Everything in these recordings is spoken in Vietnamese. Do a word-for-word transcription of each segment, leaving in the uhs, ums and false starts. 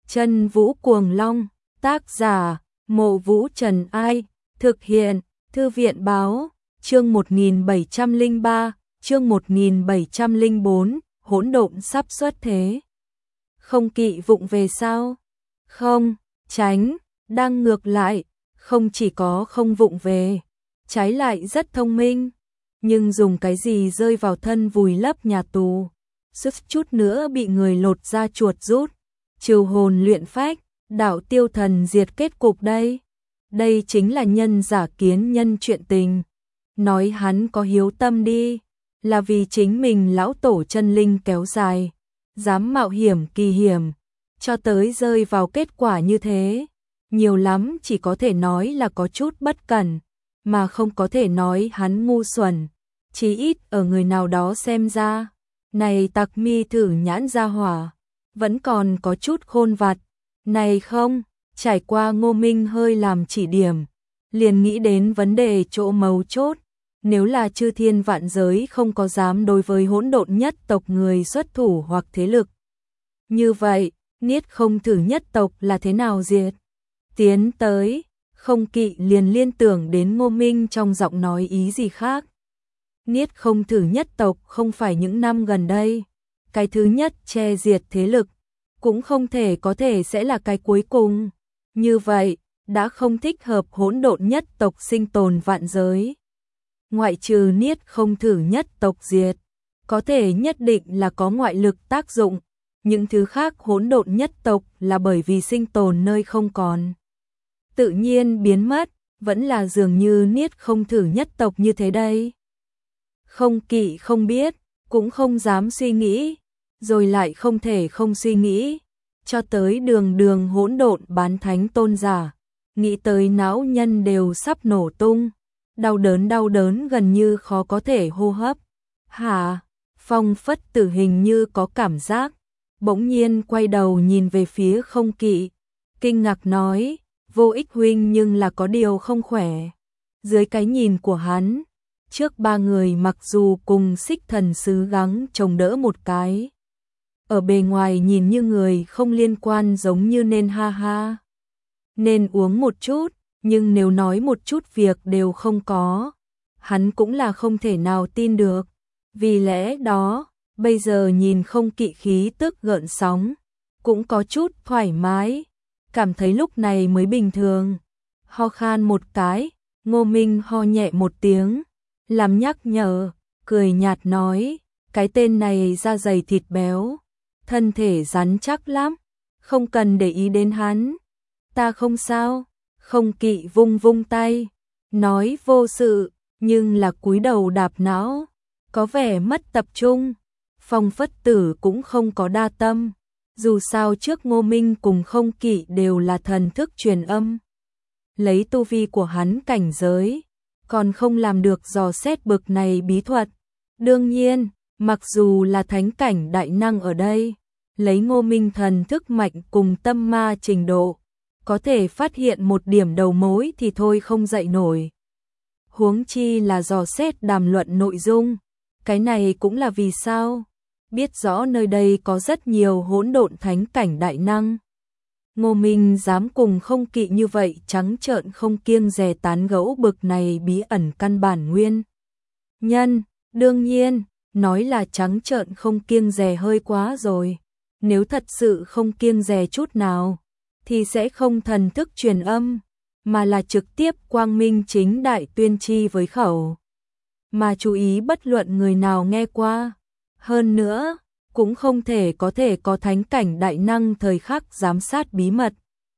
Chân Vũ Cuồng Long, tác giả, Mộ Vũ Trần Ai, thực hiện, Thư viện báo, chương một nghìn bảy trăm lẻ ba, chương một nghìn bảy trăm lẻ bốn, hỗn độn sắp xuất thế. Không kỵ vụng về sao? Không, tránh, đang ngược lại, không chỉ có không vụng về, trái lại rất thông minh, nhưng dùng cái gì rơi vào thân vùi lấp nhà tù, suýt chút nữa bị người lột da chuột rút, trừ hồn luyện phách, đạo tiêu thần diệt kết cục đây. Đây chính là nhân giả kiến nhân chuyện tình. Nói hắn có hiếu tâm đi, là vì chính mình lão tổ chân linh kéo dài, dám mạo hiểm kỳ hiểm, cho tới rơi vào kết quả như thế. Nhiều lắm chỉ có thể nói là có chút bất cẩn, mà không có thể nói hắn ngu xuẩn. Chí ít ở người nào đó xem ra, này tặc mi thử nhãn ra hỏa, vẫn còn có chút khôn vặt. Này không, trải qua Ngô Minh hơi làm chỉ điểm, liền nghĩ đến vấn đề chỗ mấu chốt. Nếu là chư thiên vạn giới không có dám đối với hỗn độn nhất tộc người xuất thủ hoặc thế lực, như vậy, Niết Không Thử nhất tộc là thế nào diệt? Tiến tới, Không Kỵ liền liên tưởng đến Ngô Minh trong giọng nói ý gì khác. Niết Không Thử nhất tộc không phải những năm gần đây cái thứ nhất che diệt thế lực, cũng không thể có thể sẽ là cái cuối cùng. Như vậy, đã không thích hợp hỗn độn nhất tộc sinh tồn vạn giới. Ngoại trừ Niết Không Thử nhất tộc diệt, có thể nhất định là có ngoại lực tác dụng. Những thứ khác hỗn độn nhất tộc là bởi vì sinh tồn nơi không còn, tự nhiên biến mất, vẫn là dường như Niết Không Thử nhất tộc như thế đây. Không Kỵ không biết, cũng không dám suy nghĩ, rồi lại không thể không suy nghĩ, cho tới đường đường hỗn độn bán thánh tôn giả, nghĩ tới não nhân đều sắp nổ tung, đau đớn đau đớn gần như khó có thể hô hấp. Hả? Phong Phất Tử hình như có cảm giác, bỗng nhiên quay đầu nhìn về phía Không Kỵ, kinh ngạc nói, Vô Ích huynh nhưng là có điều không khỏe. Dưới cái nhìn của hắn, trước ba người mặc dù cùng Xích Thần Sứ gắng chống đỡ một cái, ở bề ngoài nhìn như người không liên quan giống như nên ha ha, nên uống một chút, nhưng nếu nói một chút việc đều không có, hắn cũng là không thể nào tin được. Vì lẽ đó, bây giờ nhìn Không Kỵ khí tức gợn sóng, cũng có chút thoải mái, cảm thấy lúc này mới bình thường. Ho khan một cái, Ngô Minh ho nhẹ một tiếng, làm nhắc nhở, cười nhạt nói, cái tên này da dày thịt béo, thân thể rắn chắc lắm, không cần để ý đến hắn. Ta không sao. Không Kỵ vung vung tay, nói vô sự, nhưng là cúi đầu đạp não, có vẻ mất tập trung. Phong Phất Tử cũng không có đa tâm, dù sao trước Ngô Minh cùng Không Kỵ đều là thần thức truyền âm. Lấy tu vi của hắn cảnh giới, còn không làm được dò xét bực này bí thuật. Đương nhiên, mặc dù là thánh cảnh đại năng ở đây, lấy Ngô Minh thần thức mạnh cùng tâm ma trình độ, có thể phát hiện một điểm đầu mối thì thôi không dậy nổi. Huống chi là dò xét đàm luận nội dung, cái này cũng là vì sao? Biết rõ nơi đây có rất nhiều hỗn độn thánh cảnh đại năng. Ngô Minh dám cùng Không Kỵ như vậy trắng trợn không kiêng dè tán gẫu bực này bí ẩn căn bản nguyên nhân. Đương nhiên, nói là trắng trợn không kiêng dè hơi quá rồi. Nếu thật sự không kiêng dè chút nào, thì sẽ không thần thức truyền âm, mà là trực tiếp quang minh chính đại tuyên chi với khẩu. Mà chú ý bất luận người nào nghe qua. Hơn nữa, cũng không thể có thể có thánh cảnh đại năng thời khắc giám sát bí mật.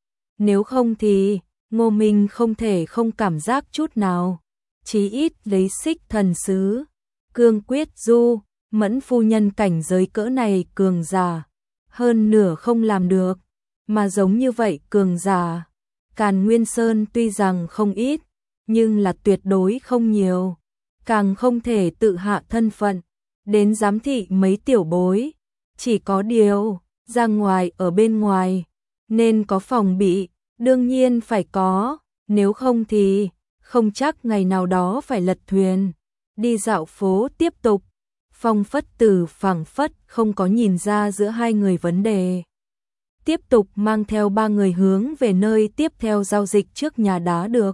Nếu không thì, Ngô Minh không thể không cảm giác chút nào. Chí ít lấy Xích Thần Sứ, Cương Quyết Du, Mẫn phu nhân cảnh giới cỡ này cường giả, hơn nửa không làm được. Mà giống như vậy cường giả, Càn Nguyên Sơn tuy rằng không ít, nhưng là tuyệt đối không nhiều. Càng không thể tự hạ thân phận, đến giám thị mấy tiểu bối. Chỉ có điều, ra ngoài ở bên ngoài, nên có phòng bị, đương nhiên phải có, nếu không thì, không chắc ngày nào đó phải lật thuyền. Đi dạo phố tiếp tục, Phong Phất Tử phảng phất không có nhìn ra giữa hai người vấn đề. tiếp tục mang theo ba người hướng về nơi tiếp theo giao dịch trước nhà đá được.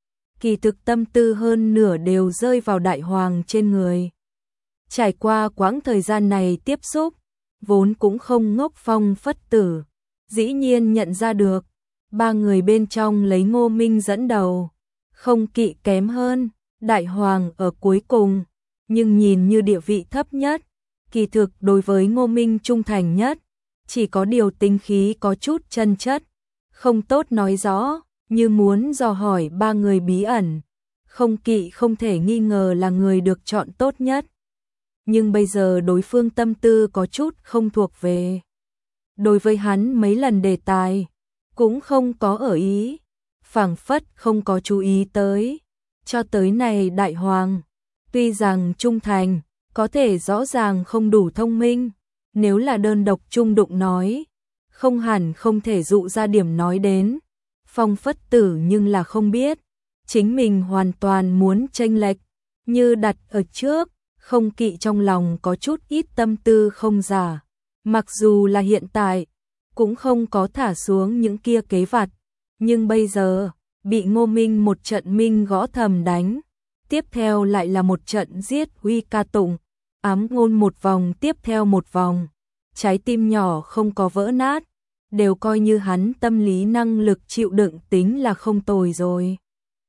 Kỳ thực tâm tư hơn nửa đều rơi vào Đại Hoàng trên người. Trải qua quãng thời gian này tiếp xúc, vốn cũng không ngốc Phong Phất Tử, dĩ nhiên nhận ra được, ba người bên trong lấy Ngô Minh dẫn đầu, Không Kỵ kém hơn, Đại Hoàng ở cuối cùng, nhưng nhìn như địa vị thấp nhất, kỳ thực đối với Ngô Minh trung thành nhất, chỉ có điều tính khí có chút chân chất, không tốt nói rõ, như muốn dò hỏi ba người bí ẩn. Không Kỵ không thể nghi ngờ là người được chọn tốt nhất. Nhưng bây giờ đối phương tâm tư có chút không thuộc về. Đối với hắn mấy lần đề tài, cũng không có ở ý, phảng phất không có chú ý tới. Cho tới này Đại Hoàng, tuy rằng trung thành, có thể rõ ràng không đủ thông minh, nếu là đơn độc trung đụng nói, không hẳn không thể dụ ra điểm nói đến. Phong Phất Tử nhưng là không biết, chính mình hoàn toàn muốn chênh lệch, như đặt ở trước, Không Kỵ trong lòng có chút ít tâm tư không giả, mặc dù là hiện tại, cũng không có thả xuống những kia kế vặt, nhưng bây giờ, bị Ngô Minh một trận minh gõ thầm đánh, tiếp theo lại là một trận giết uy ca tụng, ám ngôn một vòng tiếp theo một vòng, trái tim nhỏ không có vỡ nát, đều coi như hắn tâm lý năng lực chịu đựng tính là không tồi rồi.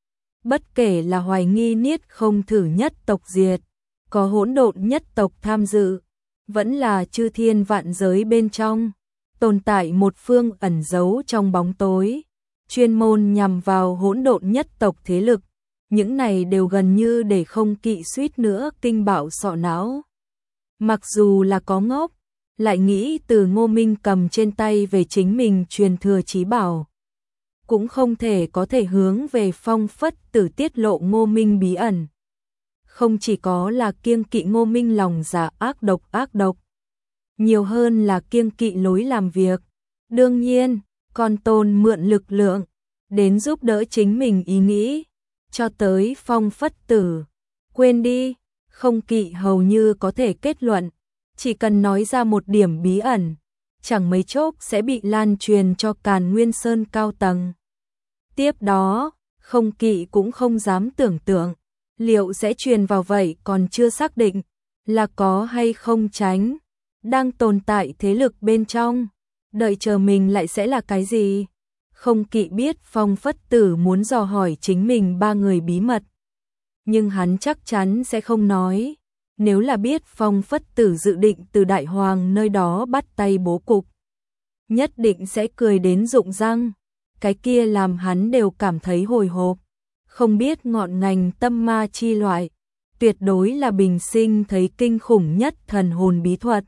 Bất kể là hoài nghi niết không thử nhất tộc diệt, có hỗn độn nhất tộc tham dự, vẫn là chư thiên vạn giới bên trong, tồn tại một phương ẩn giấu trong bóng tối, chuyên môn nhằm vào hỗn độn nhất tộc thế lực, những này đều gần như để Không Kỵ suýt nữa kinh bạo sọ não. Mặc dù là có ngốc, lại nghĩ từ Ngô Minh cầm trên tay về chính mình truyền thừa chí bảo, cũng không thể có thể hướng về Phong Phất Tử tiết lộ Ngô Minh bí ẩn. Không chỉ có là kiêng kỵ Ngô Minh lòng dạ ác độc ác độc, nhiều hơn là kiêng kỵ lối làm việc. Đương nhiên, còn Tôn mượn lực lượng đến giúp đỡ chính mình ý nghĩ, cho tới Phong Phất Tử. Quên đi, Không Kỵ hầu như có thể kết luận, chỉ cần nói ra một điểm bí ẩn, chẳng mấy chốc sẽ bị lan truyền cho Càn Nguyên Sơn cao tầng. Tiếp đó, Không Kỵ cũng không dám tưởng tượng, liệu sẽ truyền vào vậy còn chưa xác định, là có hay không tránh, đang tồn tại thế lực bên trong, đợi chờ mình lại sẽ là cái gì. Không Kỵ biết Phong Phất Tử muốn dò hỏi chính mình ba người bí mật, nhưng hắn chắc chắn sẽ không nói. Nếu là biết Phong Phất Tử dự định từ Đại Hoàng nơi đó bắt tay bố cục, nhất định sẽ cười đến rụng răng, cái kia làm hắn đều cảm thấy hồi hộp. Không biết ngọn ngành tâm ma chi loại, tuyệt đối là bình sinh thấy kinh khủng nhất thần hồn bí thuật.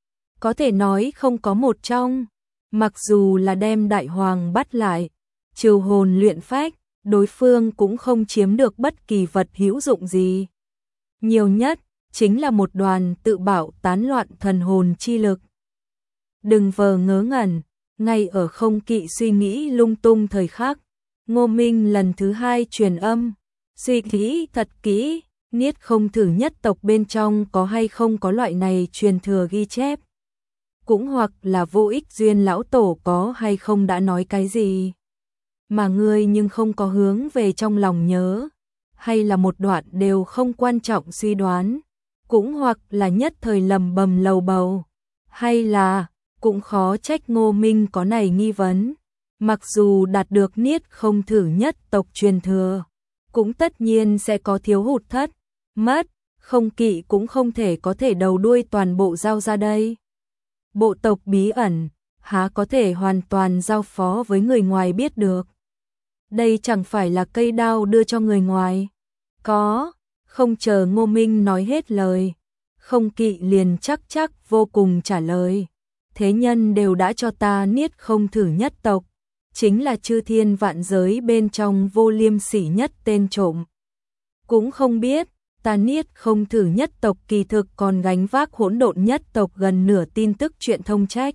Có thể nói không có một trong, mặc dù là đem Đại Hoàng bắt lại, trừ hồn luyện phách, đối phương cũng không chiếm được bất kỳ vật hữu dụng gì. Nhiều nhất, chính là một đoàn tự bảo tán loạn thần hồn chi lực. Đừng vờ ngớ ngẩn, ngay ở Không Kỵ suy nghĩ lung tung thời khắc, Ngô Minh lần thứ hai truyền âm, suy nghĩ thật kỹ, niết không thử nhất tộc bên trong có hay không có loại này truyền thừa ghi chép. Cũng hoặc là vô ích duyên lão tổ có hay không đã nói cái gì, mà ngươi nhưng không có hướng về trong lòng nhớ, hay là một đoạn đều không quan trọng suy đoán, cũng hoặc là nhất thời lầm bầm lầu bầu, hay là, cũng khó trách Ngô Minh có này nghi vấn. Mặc dù đạt được niết không thử nhất tộc truyền thừa, cũng tất nhiên sẽ có thiếu hụt thất, mất, Không Kỵ cũng không thể có thể đầu đuôi toàn bộ giao ra đây. Bộ tộc bí ẩn, há có thể hoàn toàn giao phó với người ngoài biết được. Đây chẳng phải là cây đao đưa cho người ngoài. Có, không chờ Ngô Minh nói hết lời, Không Kỵ liền chắc chắc vô cùng trả lời. Thế nhân đều đã cho ta niết không thử nhất tộc, chính là chư thiên vạn giới bên trong vô liêm sỉ nhất tên trộm. Cũng không biết, ta niết không thử nhất tộc kỳ thực còn gánh vác hỗn độn nhất tộc gần nửa tin tức chuyện thông trách.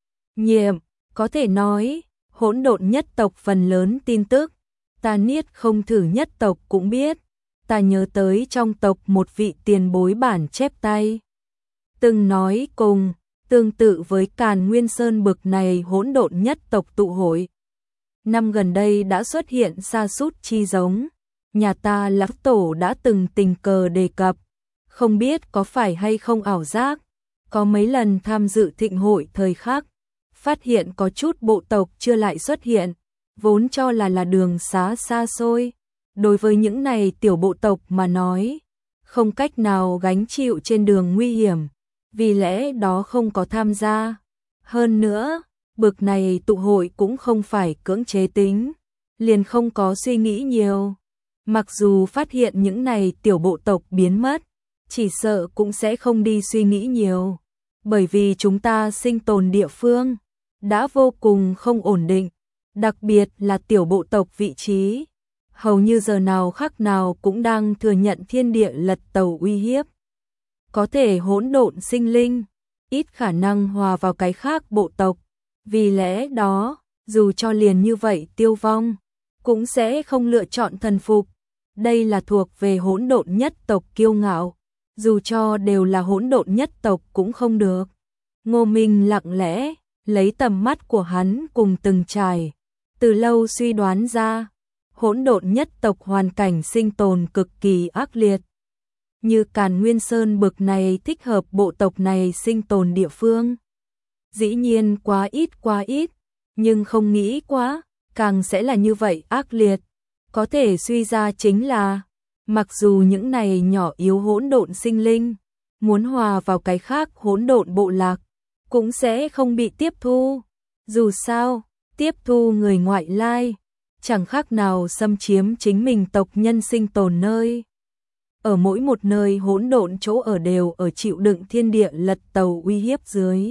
Nhiệm, có thể nói, hỗn độn nhất tộc phần lớn tin tức, ta niết không thử nhất tộc cũng biết. Ta nhớ tới trong tộc một vị tiền bối bản chép tay, từng nói cùng, Tương tự với Càn Nguyên Sơn bực này hỗn độn nhất tộc tụ hội, năm gần đây đã xuất hiện sa sút chi giống, nhà ta lão tổ đã từng tình cờ đề cập, không biết có phải hay không ảo giác, có mấy lần tham dự thịnh hội thời khắc, phát hiện có chút bộ tộc chưa lại xuất hiện, vốn cho là là đường xá xa xôi, đối với những này tiểu bộ tộc mà nói, không cách nào gánh chịu trên đường nguy hiểm, vì lẽ đó không có tham gia. Hơn nữa, bực này tụ hội cũng không phải cưỡng chế tính, liền không có suy nghĩ nhiều. Mặc dù phát hiện những này tiểu bộ tộc biến mất, chỉ sợ cũng sẽ không đi suy nghĩ nhiều, bởi vì chúng ta sinh tồn địa phương đã vô cùng không ổn định, đặc biệt là tiểu bộ tộc vị trí, hầu như giờ nào khắc nào cũng đang thừa nhận thiên địa lật tẩu uy hiếp. Có thể hỗn độn sinh linh, ít khả năng hòa vào cái khác bộ tộc, vì lẽ đó, dù cho liền như vậy tiêu vong, cũng sẽ không lựa chọn thần phục. Đây là thuộc về hỗn độn nhất tộc kiêu ngạo, dù cho đều là hỗn độn nhất tộc cũng không được. Ngô Minh lặng lẽ, lấy tầm mắt của hắn cùng từng trải, từ lâu suy đoán ra, hỗn độn nhất tộc hoàn cảnh sinh tồn cực kỳ ác liệt. Như Càn Nguyên Sơn bực này thích hợp bộ tộc này sinh tồn địa phương. Dĩ nhiên quá ít quá ít, nhưng không nghĩ quá, càng sẽ là như vậy ác liệt. Có thể suy ra chính là, mặc dù những này nhỏ yếu hỗn độn sinh linh, muốn hòa vào cái khác hỗn độn bộ lạc, cũng sẽ không bị tiếp thu. Dù sao, tiếp thu người ngoại lai, chẳng khác nào xâm chiếm chính mình tộc nhân sinh tồn nơi. Ở mỗi một nơi hỗn độn chỗ ở đều ở chịu đựng thiên địa lật tẩu uy hiếp dưới.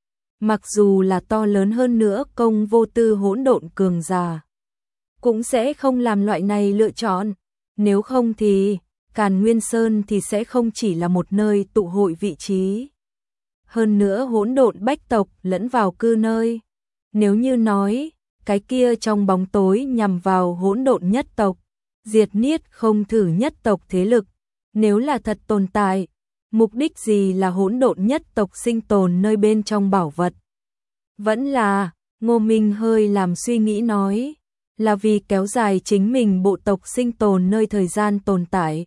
Mặc dù là to lớn hơn nữa công vô tư hỗn độn cường giả, cũng sẽ không làm loại này lựa chọn, nếu không thì Càn Nguyên Sơn thì sẽ không chỉ là một nơi tụ hội vị trí. Hơn nữa hỗn độn bách tộc lẫn vào cư nơi. Nếu như nói, cái kia trong bóng tối nhằm vào hỗn độn nhất tộc, diệt niết không thử nhất tộc thế lực, nếu là thật tồn tại, mục đích gì là hỗn độn nhất tộc sinh tồn nơi bên trong bảo vật? Vẫn là, Ngô Minh hơi làm suy nghĩ nói, là vì kéo dài chính mình bộ tộc sinh tồn nơi thời gian tồn tại.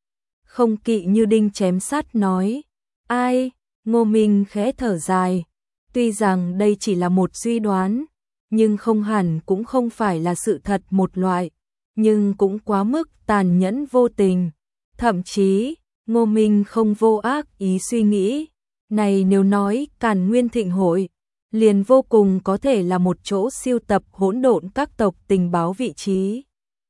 Không Kỵ như đinh chém sắt nói, ai, Ngô Minh khẽ thở dài, tuy rằng đây chỉ là một suy đoán, nhưng không hẳn cũng không phải là sự thật một loại, nhưng cũng quá mức tàn nhẫn vô tình. Thậm chí, Ngô Minh không vô ác ý suy nghĩ, này nếu nói Càn Nguyên Thịnh Hội, liền vô cùng có thể là một chỗ siêu tập hỗn độn các tộc tình báo vị trí.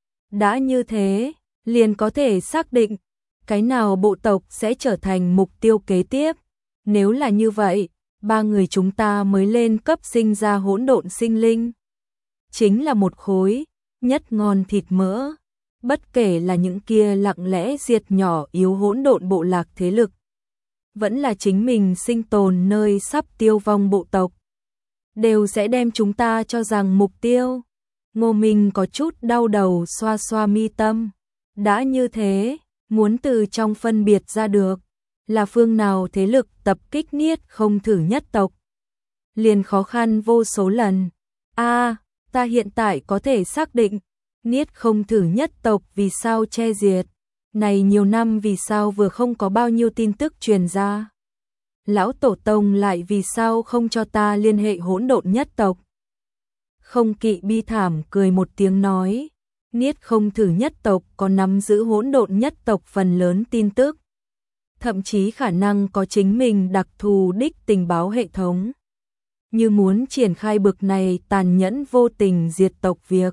Đã như thế, liền có thể xác định, cái nào bộ tộc sẽ trở thành mục tiêu kế tiếp. Nếu là như vậy, ba người chúng ta mới lên cấp sinh ra hỗn độn sinh linh. Chính là một khối, nhất ngon thịt mỡ. Bất kể là những kia lặng lẽ diệt nhỏ yếu hỗn độn bộ lạc thế lực, vẫn là chính mình sinh tồn nơi sắp tiêu vong bộ tộc, đều sẽ đem chúng ta cho rằng mục tiêu. Ngô Minh có chút đau đầu xoa xoa mi tâm. Đã như thế, muốn từ trong phân biệt ra được, là phương nào thế lực tập kích niết không thử nhất tộc, liền khó khăn vô số lần. A, ta hiện tại có thể xác định, niết không thử nhất tộc vì sao che diệt, này nhiều năm vì sao vừa không có bao nhiêu tin tức truyền ra. Lão tổ tông lại vì sao không cho ta liên hệ hỗn độn nhất tộc. Không Kỵ bi thảm cười một tiếng nói, niết không thử nhất tộc có nắm giữ hỗn độn nhất tộc phần lớn tin tức, thậm chí khả năng có chính mình đặc thù đích tình báo hệ thống. Như muốn triển khai bực này tàn nhẫn vô tình diệt tộc việc,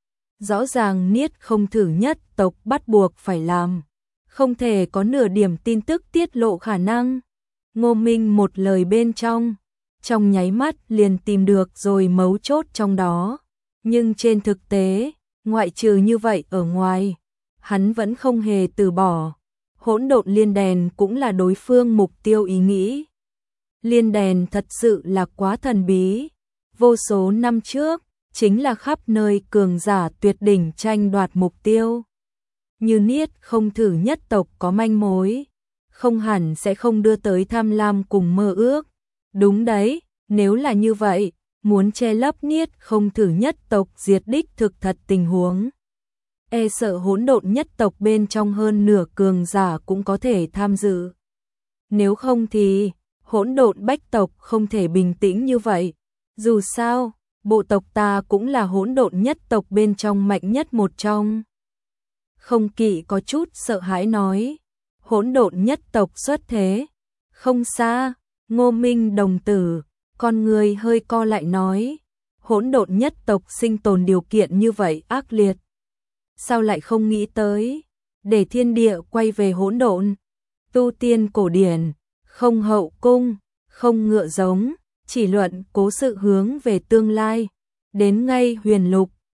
rõ ràng niết không thử nhất tộc bắt buộc phải làm, không thể có nửa điểm tin tức tiết lộ khả năng. Ngô Minh một lời bên trong, trong nháy mắt liền tìm được rồi mấu chốt trong đó, nhưng trên thực tế, ngoại trừ như vậy ở ngoài, hắn vẫn không hề từ bỏ. Hỗn độn liên đèn cũng là đối phương mục tiêu ý nghĩ. Liên đèn thật sự là quá thần bí, vô số năm trước, chính là khắp nơi cường giả tuyệt đỉnh tranh đoạt mục tiêu. Như niết không thử nhất tộc có manh mối, không hẳn sẽ không đưa tới tham lam cùng mơ ước, Đúng đấy, nếu là như vậy, muốn che lấp niết không thử nhất tộc diệt đích thực thật tình huống. E sợ hỗn độn nhất tộc bên trong hơn nửa cường giả cũng có thể tham dự. Nếu không thì, hỗn độn bách tộc không thể bình tĩnh như vậy. Dù sao, bộ tộc ta cũng là hỗn độn nhất tộc bên trong mạnh nhất một trong. Không Kỵ có chút sợ hãi nói, hỗn độn nhất tộc xuất thế. Không xa, Ngô Minh đồng tử, con người hơi co lại nói, hỗn độn nhất tộc sinh tồn điều kiện như vậy ác liệt. Sao lại không nghĩ tới, để thiên địa quay về hỗn độn, tu tiên cổ điển, không hậu cung, không ngựa giống, chỉ luận cố sự hướng về tương lai, đến ngay huyền lục,